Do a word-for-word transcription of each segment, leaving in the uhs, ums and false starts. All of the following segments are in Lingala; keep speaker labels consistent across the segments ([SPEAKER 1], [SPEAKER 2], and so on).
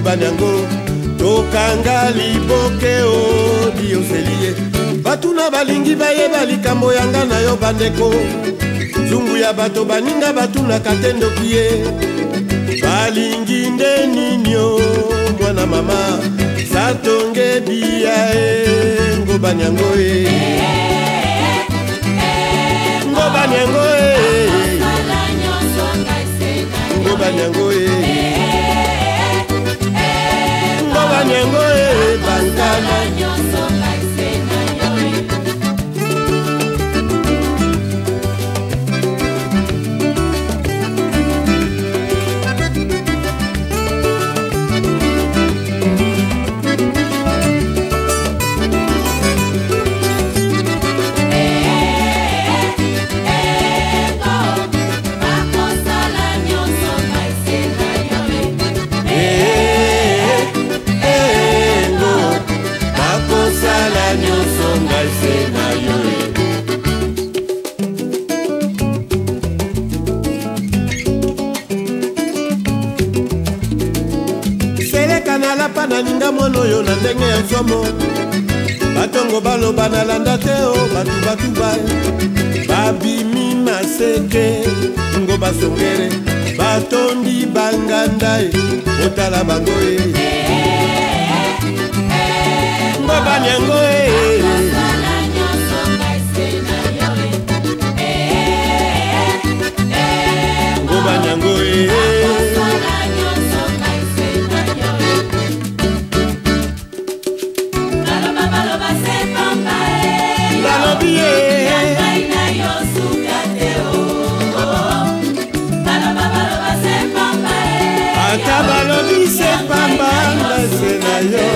[SPEAKER 1] Ngobanyango tokanga liboke o dioselie batuna balingi bayeba likambo yanga na yo bandeko zungu ya bato baninga batuna katendo kie balingi nde ninyo mwana mama satonge bia e Ngobanyango e Ngobanyango e Ngobanyango e Ngobanyango e bankana na ninga mono yo na ndenge ya somo batongo baloba na landa te o batu batu ba babimi maseke ngo basongere batondi banganda e otala bango e Ngobanyango e Ngobanyango e Atabalobi se pamba na sena yo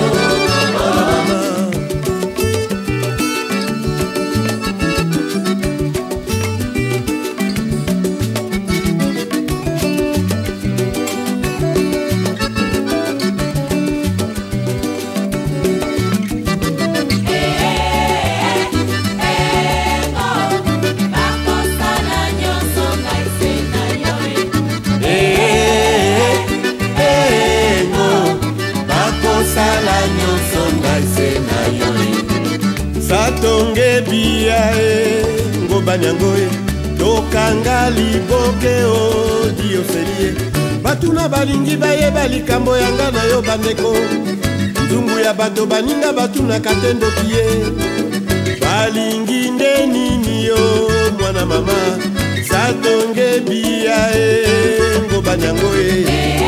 [SPEAKER 1] satonge bia e Ngobanyango e tokanga liboke o dioselie batuna balingi bayeba likambo yanga na yo bandeko nzungu ya bato baninga batuna katendo kie balingi nde nini yo mwana mama satonge bia e Ngobanyango e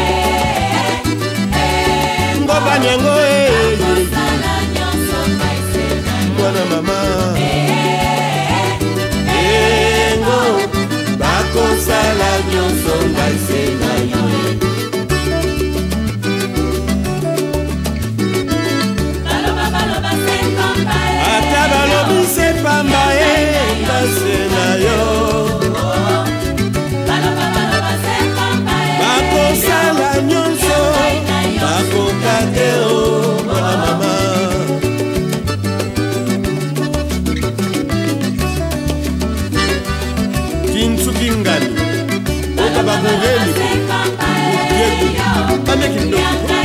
[SPEAKER 1] Ngobanyango e mwana mama engo bakosala nyonso ngai se na yo ata balobi se pamba e ngai se na yo bakosala nyonso bakoka te o mwana mama Kingani, Oka Bagureli, Yetu, Ane Kindo.